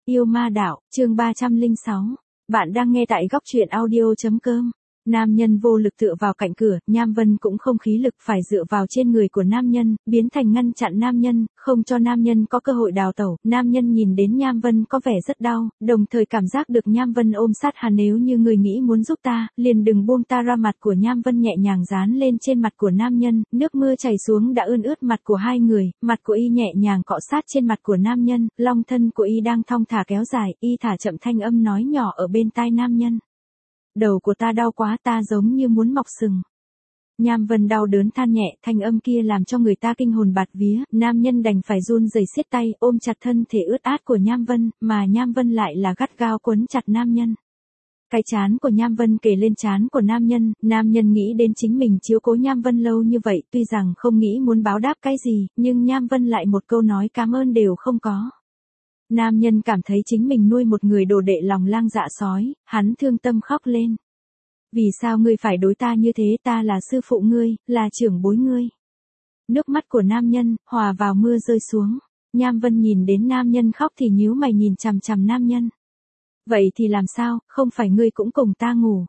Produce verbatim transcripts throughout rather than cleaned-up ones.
Yêu ma đạo, chương ba trăm lẻ sáu. Bạn đang nghe tại góc truyện audio chấm com. Nam nhân vô lực tựa vào cạnh cửa, Nham Vân cũng không khí lực phải dựa vào trên người của nam nhân, biến thành ngăn chặn nam nhân, không cho nam nhân có cơ hội đào tẩu. Nam nhân nhìn đến Nham Vân có vẻ rất đau, đồng thời cảm giác được Nham Vân ôm sát hắn, nếu như người nghĩ muốn giúp ta, liền đừng buông ta ra. Mặt của Nham Vân nhẹ nhàng dán lên trên mặt của nam nhân, nước mưa chảy xuống đã ươn ướt mặt của hai người, mặt của y nhẹ nhàng cọ sát trên mặt của nam nhân, long thân của y đang thong thả kéo dài, y thả chậm thanh âm nói nhỏ ở bên tai nam nhân. Đầu của ta đau quá, ta giống như muốn mọc sừng. Nham Vân đau đớn than nhẹ, thanh âm kia làm cho người ta kinh hồn bạt vía, nam nhân đành phải run rẩy siết tay, ôm chặt thân thể ướt át của Nham Vân, mà Nham Vân lại là gắt gao quấn chặt nam nhân. Cái trán của Nham Vân kề lên trán của nam nhân, nam nhân nghĩ đến chính mình chiếu cố Nham Vân lâu như vậy, tuy rằng không nghĩ muốn báo đáp cái gì, nhưng Nham Vân lại một câu nói cảm ơn đều không có. Nam nhân cảm thấy chính mình nuôi một người đồ đệ lòng lang dạ sói, hắn thương tâm khóc lên. Vì sao ngươi phải đối ta như thế, ta là sư phụ ngươi, là trưởng bối ngươi. Nước mắt của nam nhân, hòa vào mưa rơi xuống. Nham Vân nhìn đến nam nhân khóc thì nhíu mày nhìn chằm chằm nam nhân. Vậy thì làm sao, không phải ngươi cũng cùng ta ngủ.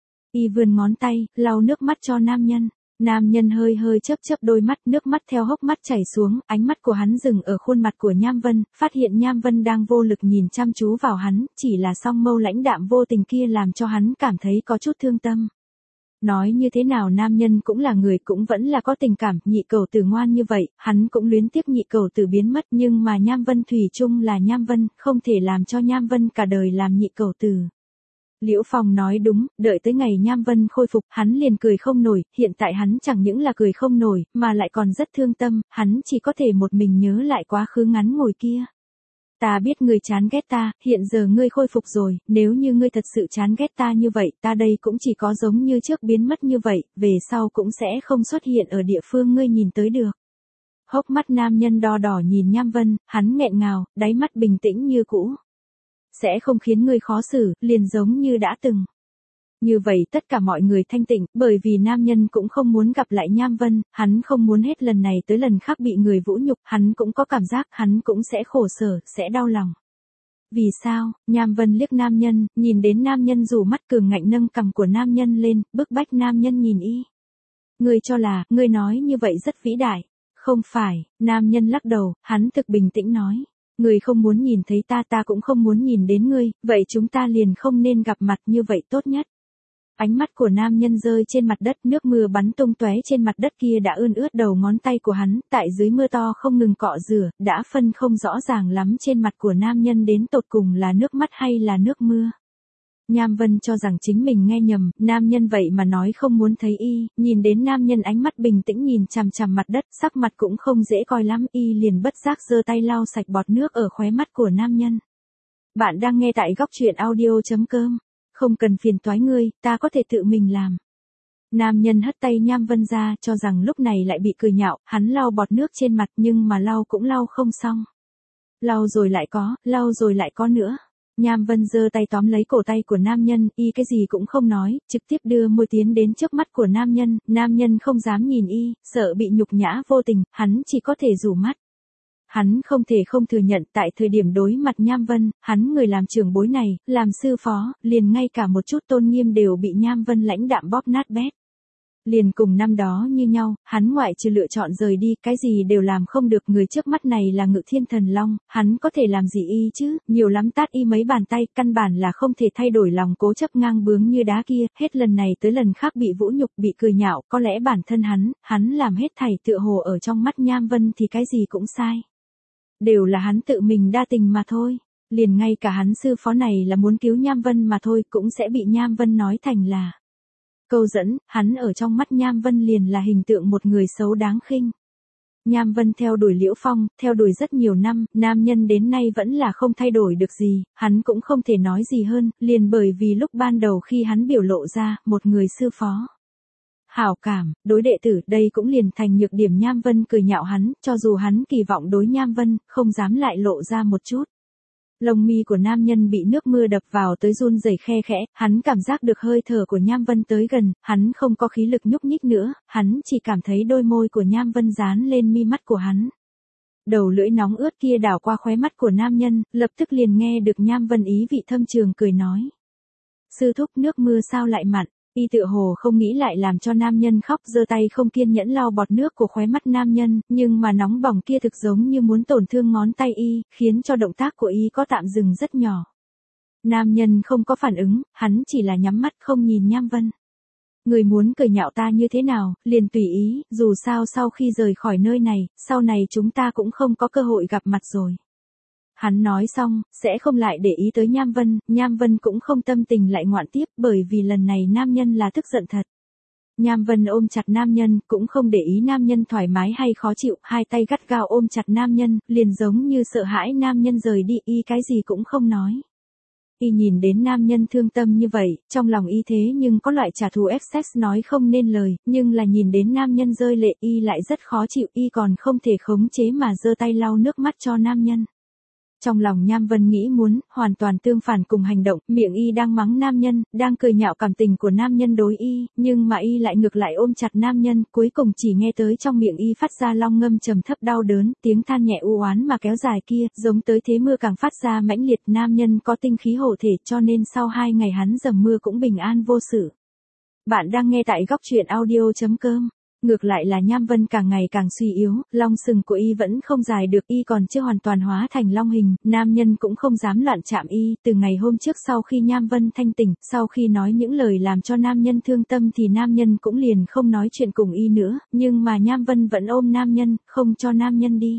Y vươn ngón tay, lau nước mắt cho nam nhân. Nam nhân hơi hơi chớp chớp đôi mắt, nước mắt theo hốc mắt chảy xuống, ánh mắt của hắn dừng ở khuôn mặt của Nham Vân, phát hiện Nham Vân đang vô lực nhìn chăm chú vào hắn, chỉ là song mâu lãnh đạm vô tình kia làm cho hắn cảm thấy có chút thương tâm. Nói như thế nào nam nhân cũng là người, cũng vẫn là có tình cảm, nhị cẩu tử ngoan như vậy, hắn cũng luyến tiếc nhị cẩu tử biến mất, nhưng mà Nham Vân thủy chung là Nham Vân, không thể làm cho Nham Vân cả đời làm nhị cẩu tử. Liễu Phong nói đúng, đợi tới ngày Nham Vân khôi phục, hắn liền cười không nổi, hiện tại hắn chẳng những là cười không nổi, mà lại còn rất thương tâm, hắn chỉ có thể một mình nhớ lại quá khứ ngắn ngủi kia. Ta biết ngươi chán ghét ta, hiện giờ ngươi khôi phục rồi, nếu như ngươi thật sự chán ghét ta như vậy, ta đây cũng chỉ có giống như trước biến mất như vậy, về sau cũng sẽ không xuất hiện ở địa phương ngươi nhìn tới được. Hốc mắt nam nhân đo đỏ nhìn Nham Vân, hắn nghẹn ngào, đáy mắt bình tĩnh như cũ. Sẽ không khiến ngươi khó xử, liền giống như đã từng. Như vậy tất cả mọi người thanh tịnh, bởi vì nam nhân cũng không muốn gặp lại Nham Vân, hắn không muốn hết lần này tới lần khác bị người vũ nhục, hắn cũng có cảm giác hắn cũng sẽ khổ sở, sẽ đau lòng. Vì sao? Nham Vân liếc nam nhân, nhìn đến nam nhân rủ mắt cường ngạnh nâng cằm của nam nhân lên, bức bách nam nhân nhìn y. Ngươi cho là, ngươi nói như vậy rất vĩ đại. Không phải, nam nhân lắc đầu, hắn thực bình tĩnh nói. Ngươi không muốn nhìn thấy ta, ta cũng không muốn nhìn đến ngươi, vậy chúng ta liền không nên gặp mặt, như vậy tốt nhất. Ánh mắt của nam nhân rơi trên mặt đất, nước mưa bắn tung tóe trên mặt đất kia đã ươn ướt đầu ngón tay của hắn, tại dưới mưa to không ngừng cọ rửa, đã phân không rõ ràng lắm trên mặt của nam nhân đến tột cùng là nước mắt hay là nước mưa. Nham Vân cho rằng chính mình nghe nhầm, nam nhân vậy mà nói không muốn thấy y, nhìn đến nam nhân ánh mắt bình tĩnh nhìn chằm chằm mặt đất, sắc mặt cũng không dễ coi lắm, y liền bất giác giơ tay lau sạch bọt nước ở khóe mắt của nam nhân. Bạn đang nghe tại góc truyện audio chấm com. Không cần phiền toái ngươi, ta có thể tự mình làm. Nam nhân hất tay Nham Vân ra, cho rằng lúc này lại bị cười nhạo, hắn lau bọt nước trên mặt nhưng mà lau cũng lau không xong. Lau rồi lại có, lau rồi lại có nữa. Nham Vân giơ tay tóm lấy cổ tay của nam nhân, y cái gì cũng không nói, trực tiếp đưa môi tiến đến trước mắt của nam nhân, nam nhân không dám nhìn y, sợ bị nhục nhã vô tình, hắn chỉ có thể rủ mắt. Hắn không thể không thừa nhận tại thời điểm đối mặt Nham Vân, hắn người làm trưởng bối này, làm sư phó, liền ngay cả một chút tôn nghiêm đều bị Nham Vân lãnh đạm bóp nát bét. Liền cùng năm đó như nhau, hắn ngoại trừ lựa chọn rời đi, cái gì đều làm không được, người trước mắt này là Ngự Thiên Thần Long, hắn có thể làm gì y chứ, nhiều lắm tát y mấy bàn tay, căn bản là không thể thay đổi lòng cố chấp ngang bướng như đá kia, hết lần này tới lần khác bị vũ nhục, bị cười nhạo, có lẽ bản thân hắn, hắn làm hết thảy tựa hồ ở trong mắt Nham Vân thì cái gì cũng sai. Đều là hắn tự mình đa tình mà thôi, liền ngay cả hắn sư phó này là muốn cứu Nham Vân mà thôi cũng sẽ bị Nham Vân nói thành là câu dẫn, hắn ở trong mắt Nham Vân liền là hình tượng một người xấu đáng khinh. Nham Vân theo đuổi Liễu Phong, theo đuổi rất nhiều năm, nam nhân đến nay vẫn là không thay đổi được gì, hắn cũng không thể nói gì hơn, liền bởi vì lúc ban đầu khi hắn biểu lộ ra, một người sư phó. Hảo cảm, đối đệ tử, đây cũng liền thành nhược điểm Nham Vân cười nhạo hắn, cho dù hắn kỳ vọng đối Nham Vân, không dám lại lộ ra một chút. Lông mi của nam nhân bị nước mưa đập vào tới run rẩy khe khẽ, hắn cảm giác được hơi thở của Nham Vân tới gần, hắn không có khí lực nhúc nhích nữa, hắn chỉ cảm thấy đôi môi của Nham Vân dán lên mi mắt của hắn. Đầu lưỡi nóng ướt kia đảo qua khóe mắt của nam nhân, lập tức liền nghe được Nham Vân ý vị thâm trường cười nói. Sư thúc, nước mưa sao lại mặn? Y tựa hồ không nghĩ lại làm cho nam nhân khóc, giơ tay không kiên nhẫn lau bọt nước của khóe mắt nam nhân, nhưng mà nóng bỏng kia thực giống như muốn tổn thương ngón tay y, khiến cho động tác của y có tạm dừng rất nhỏ. Nam nhân không có phản ứng, hắn chỉ là nhắm mắt không nhìn Nham Vân. Người muốn cười nhạo ta như thế nào, liền tùy ý, dù sao sau khi rời khỏi nơi này, sau này chúng ta cũng không có cơ hội gặp mặt rồi. Hắn nói xong, sẽ không lại để ý tới Nham Vân, Nham Vân cũng không tâm tình lại ngoạn tiếp, bởi vì lần này nam nhân là tức giận thật. Nham Vân ôm chặt nam nhân, cũng không để ý nam nhân thoải mái hay khó chịu, hai tay gắt gao ôm chặt nam nhân, liền giống như sợ hãi nam nhân rời đi, y cái gì cũng không nói. Y nhìn đến nam nhân thương tâm như vậy, trong lòng y thế nhưng có loại trả thù ép sex nói không nên lời, nhưng là nhìn đến nam nhân rơi lệ y lại rất khó chịu, y còn không thể khống chế mà giơ tay lau nước mắt cho nam nhân. Trong lòng Nham Vân nghĩ muốn, hoàn toàn tương phản cùng hành động, miệng y đang mắng nam nhân, đang cười nhạo cảm tình của nam nhân đối y, nhưng mà y lại ngược lại ôm chặt nam nhân, cuối cùng chỉ nghe tới trong miệng y phát ra long ngâm trầm thấp đau đớn, tiếng than nhẹ u oán mà kéo dài kia, giống tới thế mưa càng phát ra mãnh liệt, nam nhân có tinh khí hộ thể cho nên sau hai ngày hắn dầm mưa cũng bình an vô sự. Bạn đang nghe tại góc truyện audio chấm com. Ngược lại là Nham Vân càng ngày càng suy yếu, long sừng của y vẫn không dài được, y còn chưa hoàn toàn hóa thành long hình, nam nhân cũng không dám loạn chạm y, từ ngày hôm trước sau khi Nham Vân thanh tỉnh, sau khi nói những lời làm cho nam nhân thương tâm thì nam nhân cũng liền không nói chuyện cùng y nữa, nhưng mà Nham Vân vẫn ôm nam nhân, không cho nam nhân đi.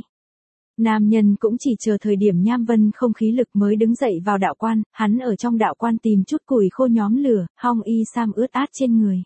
Nam nhân cũng chỉ chờ thời điểm Nham Vân không khí lực mới đứng dậy vào đạo quan, hắn ở trong đạo quan tìm chút củi khô nhóm lửa, hong y sam ướt át trên người.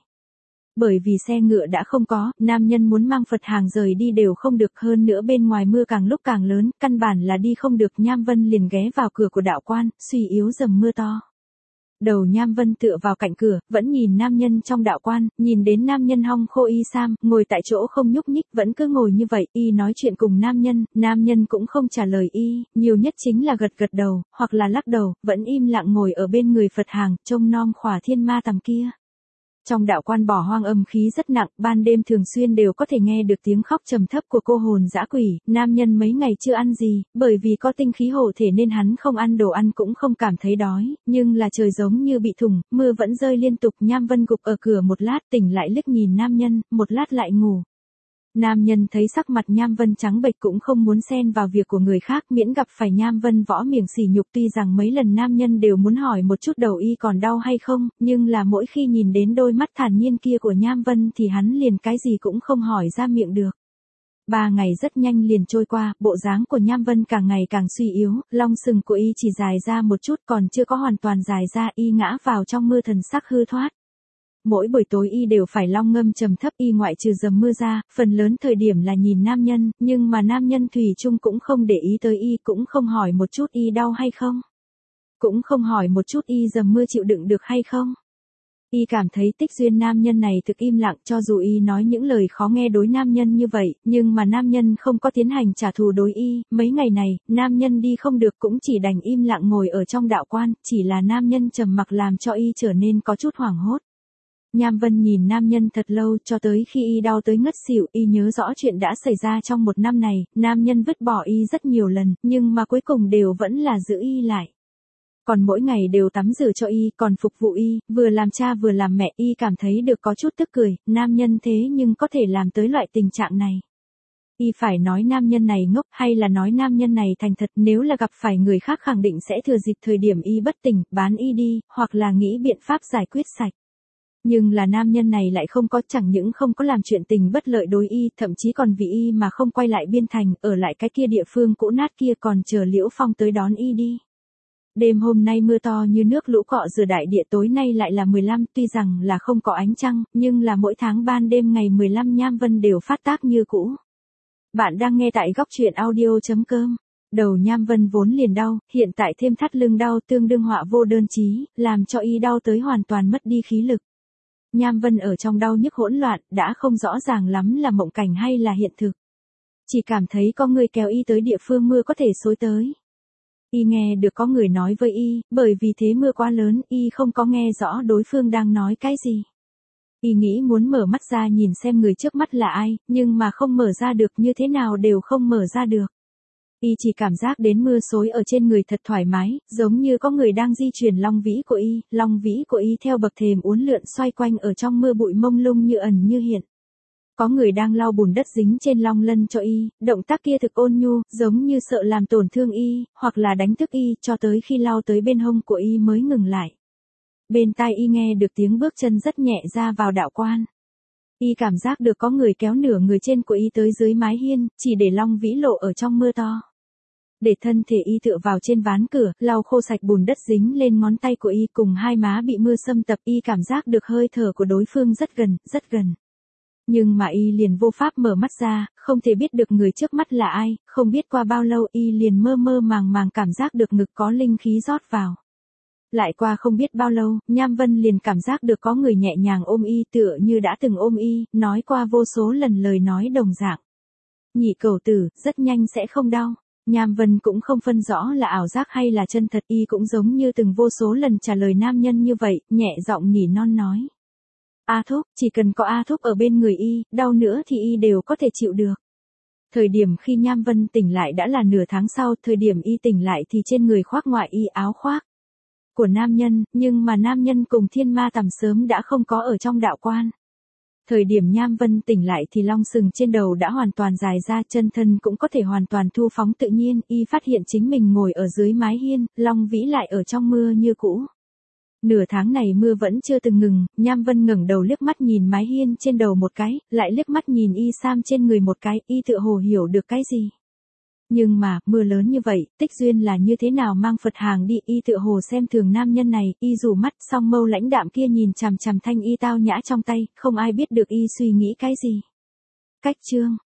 Bởi vì xe ngựa đã không có, nam nhân muốn mang Phật hàng rời đi đều không được, hơn nữa bên ngoài mưa càng lúc càng lớn, căn bản là đi không được. Nham Vân liền ghé vào cửa của đạo quan, suy yếu dầm mưa to. Đầu Nham Vân tựa vào cạnh cửa, vẫn nhìn nam nhân trong đạo quan, nhìn đến nam nhân hong khô y sam, ngồi tại chỗ không nhúc nhích, vẫn cứ ngồi như vậy, y nói chuyện cùng nam nhân, nam nhân cũng không trả lời y, nhiều nhất chính là gật gật đầu, hoặc là lắc đầu, vẫn im lặng ngồi ở bên người Phật hàng, trông nom khỏa thiên ma tầm kia. Trong đạo quan bỏ hoang âm khí rất nặng, ban đêm thường xuyên đều có thể nghe được tiếng khóc trầm thấp của cô hồn dã quỷ, nam nhân mấy ngày chưa ăn gì, bởi vì có tinh khí hộ thể nên hắn không ăn đồ ăn cũng không cảm thấy đói, nhưng là trời giống như bị thủng, mưa vẫn rơi liên tục. Nham Vân gục ở cửa một lát, tỉnh lại liếc nhìn nam nhân, một lát lại ngủ. Nam nhân thấy sắc mặt Nham Vân trắng bệch cũng không muốn xen vào việc của người khác, miễn gặp phải Nham Vân võ miệng sỉ nhục, tuy rằng mấy lần nam nhân đều muốn hỏi một chút đầu y còn đau hay không, nhưng là mỗi khi nhìn đến đôi mắt thản nhiên kia của Nham Vân thì hắn liền cái gì cũng không hỏi ra miệng được. Ba ngày rất nhanh liền trôi qua, bộ dáng của Nham Vân càng ngày càng suy yếu, long sừng của y chỉ dài ra một chút, còn chưa có hoàn toàn dài ra, y ngã vào trong mưa thần sắc hư thoát. Mỗi buổi tối y đều phải long ngâm trầm thấp, y ngoại trừ dầm mưa ra, phần lớn thời điểm là nhìn nam nhân, nhưng mà nam nhân thủy chung cũng không để ý tới y, cũng không hỏi một chút y đau hay không. Cũng không hỏi một chút y dầm mưa chịu đựng được hay không. Y cảm thấy Tích Duyên nam nhân này thực im lặng, cho dù y nói những lời khó nghe đối nam nhân như vậy, nhưng mà nam nhân không có tiến hành trả thù đối y, mấy ngày này, nam nhân đi không được cũng chỉ đành im lặng ngồi ở trong đạo quan, chỉ là nam nhân trầm mặc làm cho y trở nên có chút hoảng hốt. Nham Vân nhìn nam nhân thật lâu, cho tới khi y đau tới ngất xỉu, y nhớ rõ chuyện đã xảy ra trong một năm này, nam nhân vứt bỏ y rất nhiều lần, nhưng mà cuối cùng đều vẫn là giữ y lại. Còn mỗi ngày đều tắm rửa cho y, còn phục vụ y, vừa làm cha vừa làm mẹ, y cảm thấy được có chút tức cười, nam nhân thế nhưng có thể làm tới loại tình trạng này. Y phải nói nam nhân này ngốc hay là nói nam nhân này thành thật, nếu là gặp phải người khác khẳng định sẽ thừa dịp thời điểm y bất tỉnh, bán y đi, hoặc là nghĩ biện pháp giải quyết sạch. Nhưng là nam nhân này lại không có, chẳng những không có làm chuyện tình bất lợi đối y, thậm chí còn vì y mà không quay lại Biên Thành, ở lại cái kia địa phương cũ nát kia, còn chờ Liễu Phong tới đón y đi. Đêm hôm nay mưa to như nước lũ cọ rửa đại địa, tối nay lại là mười lăm, tuy rằng là không có ánh trăng, nhưng là mỗi tháng ban đêm ngày mười lăm Nham Vân đều phát tác như cũ. Bạn đang nghe tại góc truyện audio chấm com. Đầu Nham Vân vốn liền đau, hiện tại thêm thắt lưng đau, tương đương họa vô đơn chí, làm cho y đau tới hoàn toàn mất đi khí lực. Nham Vân ở trong đau nhức hỗn loạn, đã không rõ ràng lắm là mộng cảnh hay là hiện thực. Chỉ cảm thấy có người kéo y tới địa phương mưa có thể xối tới. Y nghe được có người nói với y, bởi vì thế mưa quá lớn, y không có nghe rõ đối phương đang nói cái gì. Y nghĩ muốn mở mắt ra nhìn xem người trước mắt là ai, nhưng mà không mở ra được, như thế nào đều không mở ra được. Y chỉ cảm giác đến mưa xối ở trên người thật thoải mái, giống như có người đang di chuyển long vĩ của Y, long vĩ của Y theo bậc thềm uốn lượn xoay quanh ở trong mưa bụi mông lung như ẩn như hiện. Có người đang lau bùn đất dính trên long lân cho Y, động tác kia thực ôn nhu, giống như sợ làm tổn thương Y, hoặc là đánh thức Y, cho tới khi lau tới bên hông của Y mới ngừng lại. Bên tai Y nghe được tiếng bước chân rất nhẹ ra vào đạo quan. Y cảm giác được có người kéo nửa người trên của Y tới dưới mái hiên, chỉ để long vĩ lộ ở trong mưa to. Để thân thể Y tựa vào trên ván cửa, lau khô sạch bùn đất dính lên ngón tay của Y, cùng hai má bị mưa xâm tập. Y cảm giác được hơi thở của đối phương rất gần, rất gần. Nhưng mà Y liền vô pháp mở mắt ra, không thể biết được người trước mắt là ai, không biết qua bao lâu Y liền mơ mơ màng màng cảm giác được ngực có linh khí rót vào. Lại qua không biết bao lâu, Nham Vân liền cảm giác được có người nhẹ nhàng ôm Y, tựa như đã từng ôm Y, nói qua vô số lần lời nói đồng dạng. Nhị cẩu tử, rất nhanh sẽ không đau. Nham Vân cũng không phân rõ là ảo giác hay là chân thật. Y cũng giống như từng vô số lần trả lời nam nhân như vậy, nhẹ giọng nỉ non nói. A Thúc, chỉ cần có A Thúc ở bên người Y, đau nữa thì Y đều có thể chịu được. Thời điểm khi Nham Vân tỉnh lại đã là nửa tháng sau, thời điểm Y tỉnh lại thì trên người khoác ngoại y áo khoác của nam nhân, nhưng mà nam nhân cùng thiên ma tầm sớm đã không có ở trong đạo quan. Thời điểm Nham Vân tỉnh lại thì long sừng trên đầu đã hoàn toàn dài ra, chân thân cũng có thể hoàn toàn thu phóng tự nhiên. Y phát hiện chính mình ngồi ở dưới mái hiên, long vĩ lại ở trong mưa như cũ. Nửa tháng này mưa vẫn chưa từng ngừng, Nham Vân ngẩng đầu liếc mắt nhìn mái hiên trên đầu một cái, lại liếc mắt nhìn Y sam trên người một cái. Y tựa hồ hiểu được cái gì. Nhưng mà, mưa lớn như vậy, Tích Duyên là như thế nào mang Phật hàng đi. Y tựa hồ xem thường nam nhân này. Y rủ mắt, song mâu lãnh đạm kia nhìn chằm chằm thanh y tao nhã trong tay, không ai biết được Y suy nghĩ cái gì. Cách chương